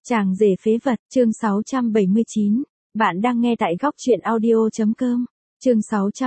Chàng rể phế vật, chương 679. Bạn đang nghe tại góc truyện audio.com. Chương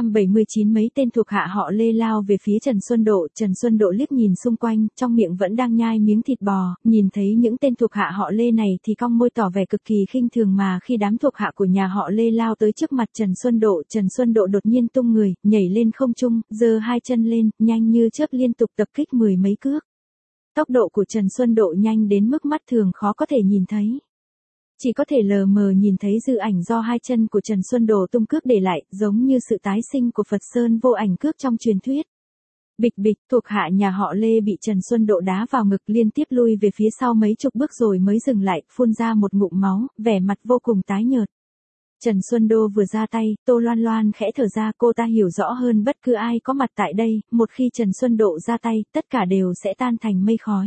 679. Mấy tên thuộc hạ họ Lê lao về phía Trần Xuân Độ. Trần Xuân Độ liếc nhìn xung quanh, trong miệng vẫn đang nhai miếng thịt bò, nhìn thấy những tên thuộc hạ họ Lê này thì cong môi tỏ vẻ cực kỳ khinh thường, mà khi đám thuộc hạ của nhà họ Lê lao tới trước mặt Trần Xuân Độ đột nhiên tung người, nhảy lên không trung, giơ hai chân lên, nhanh như chớp liên tục tập kích mười mấy cước. Tốc độ của Trần Xuân Độ nhanh đến mức mắt thường khó có thể nhìn thấy. Chỉ có thể lờ mờ nhìn thấy dư ảnh do hai chân của Trần Xuân Độ tung cước để lại, giống như sự tái sinh của Phật Sơn vô ảnh cước trong truyền thuyết. Bịch bịch, thuộc hạ nhà họ Lê bị Trần Xuân Độ đá vào ngực, liên tiếp lui về phía sau mấy chục bước rồi mới dừng lại, phun ra một ngụm máu, vẻ mặt vô cùng tái nhợt. Trần Xuân Đô vừa ra tay, Tô Loan Loan khẽ thở ra, cô ta hiểu rõ hơn bất cứ ai có mặt tại đây, một khi Trần Xuân Độ ra tay, tất cả đều sẽ tan thành mây khói.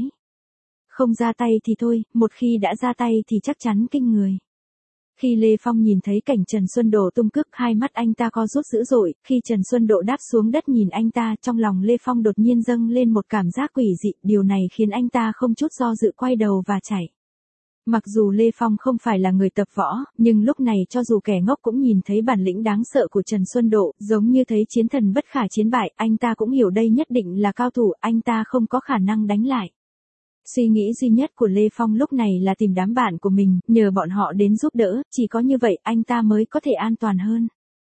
Không ra tay thì thôi, một khi đã ra tay thì chắc chắn kinh người. Khi Lê Phong nhìn thấy cảnh Trần Xuân Độ tung cước, hai mắt anh ta co rút dữ dội, khi Trần Xuân Độ đáp xuống đất nhìn anh ta, trong lòng Lê Phong đột nhiên dâng lên một cảm giác quỷ dị, điều này khiến anh ta không chút do dự quay đầu và chạy. Mặc dù Lê Phong không phải là người tập võ, nhưng lúc này cho dù kẻ ngốc cũng nhìn thấy bản lĩnh đáng sợ của Trần Xuân Độ, giống như thấy chiến thần bất khả chiến bại, anh ta cũng hiểu đây nhất định là cao thủ, anh ta không có khả năng đánh lại. Suy nghĩ duy nhất của Lê Phong lúc này là tìm đám bạn của mình, nhờ bọn họ đến giúp đỡ, chỉ có như vậy anh ta mới có thể an toàn hơn.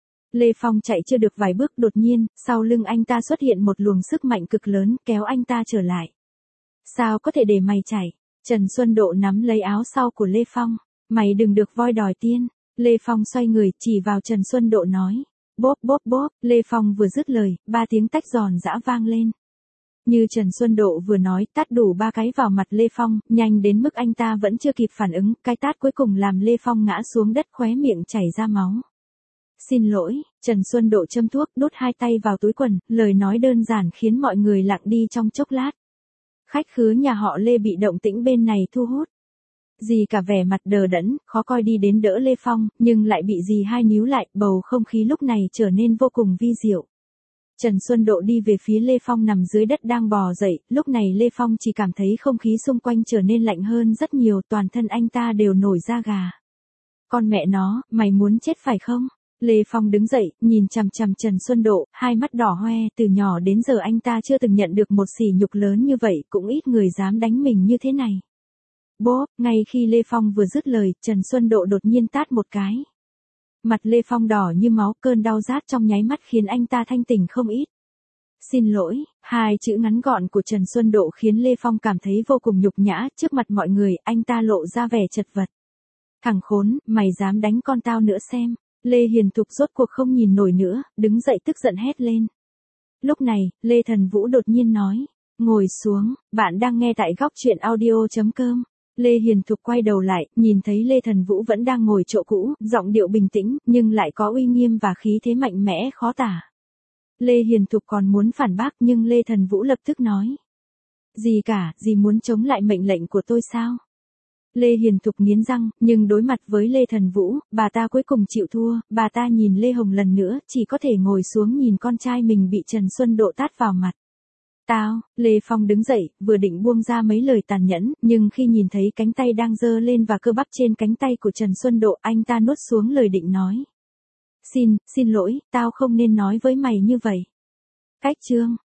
Lê Phong chạy chưa được vài bước, đột nhiên, sau lưng anh ta xuất hiện một luồng sức mạnh cực lớn, kéo anh ta trở lại. Sao có thể để mày chạy? Trần Xuân Độ nắm lấy áo sau của Lê Phong. Mày đừng được voi đòi tiên. Lê Phong xoay người, chỉ vào Trần Xuân Độ nói. Bốp bốp bốp, Lê Phong vừa dứt lời, 3 tiếng tách giòn giã vang lên. Như Trần Xuân Độ vừa nói, tát đủ 3 cái vào mặt Lê Phong, nhanh đến mức anh ta vẫn chưa kịp phản ứng, cái tát cuối cùng làm Lê Phong ngã xuống đất, khóe miệng chảy ra máu. Xin lỗi, Trần Xuân Độ châm thuốc, đút hai tay vào túi quần, lời nói đơn giản khiến mọi người lặng đi trong chốc lát. Khách khứa nhà họ Lê bị động tĩnh bên này thu hút. Dì cả vẻ mặt đờ đẫn, khó coi đi đến đỡ Lê Phong, nhưng lại bị dì hai níu lại, bầu không khí lúc này trở nên vô cùng vi diệu. Trần Xuân Độ đi về phía Lê Phong nằm dưới đất đang bò dậy, lúc này Lê Phong chỉ cảm thấy không khí xung quanh trở nên lạnh hơn rất nhiều, toàn thân anh ta đều nổi da gà. Con mẹ nó, mày muốn chết phải không? Lê Phong đứng dậy, nhìn chằm chằm Trần Xuân Độ, hai mắt đỏ hoe, từ nhỏ đến giờ anh ta chưa từng nhận được một sỉ nhục lớn như vậy, cũng ít người dám đánh mình như thế này. Bốp, ngay khi Lê Phong vừa dứt lời, Trần Xuân Độ đột nhiên tát một cái. Mặt Lê Phong đỏ như máu, cơn đau rát trong nháy mắt khiến anh ta thanh tỉnh không ít. Xin lỗi, hai chữ ngắn gọn của Trần Xuân Độ khiến Lê Phong cảm thấy vô cùng nhục nhã, trước mặt mọi người, anh ta lộ ra vẻ chật vật. Thằng khốn, mày dám đánh con tao nữa xem. Lê Hiền Thục rốt cuộc không nhìn nổi nữa, đứng dậy tức giận hét lên. Lúc này, Lê Thần Vũ đột nhiên nói. Ngồi xuống, bạn đang nghe tại góc truyện audio.com. Lê Hiền Thục quay đầu lại, nhìn thấy Lê Thần Vũ vẫn đang ngồi chỗ cũ, giọng điệu bình tĩnh, nhưng lại có uy nghiêm và khí thế mạnh mẽ khó tả. Lê Hiền Thục còn muốn phản bác nhưng Lê Thần Vũ lập tức nói. Gì cả, dì muốn chống lại mệnh lệnh của tôi sao? Lê Hiền Thục nghiến răng, nhưng đối mặt với Lê Thần Vũ, bà ta cuối cùng chịu thua, bà ta nhìn Lê Hồng lần nữa, chỉ có thể ngồi xuống nhìn con trai mình bị Trần Xuân Độ tát vào mặt. Tao, Lê Phong đứng dậy, vừa định buông ra mấy lời tàn nhẫn, nhưng khi nhìn thấy cánh tay đang giơ lên và cơ bắp trên cánh tay của Trần Xuân Độ, anh ta nuốt xuống lời định nói. Xin lỗi, tao không nên nói với mày như vậy. Cách chương.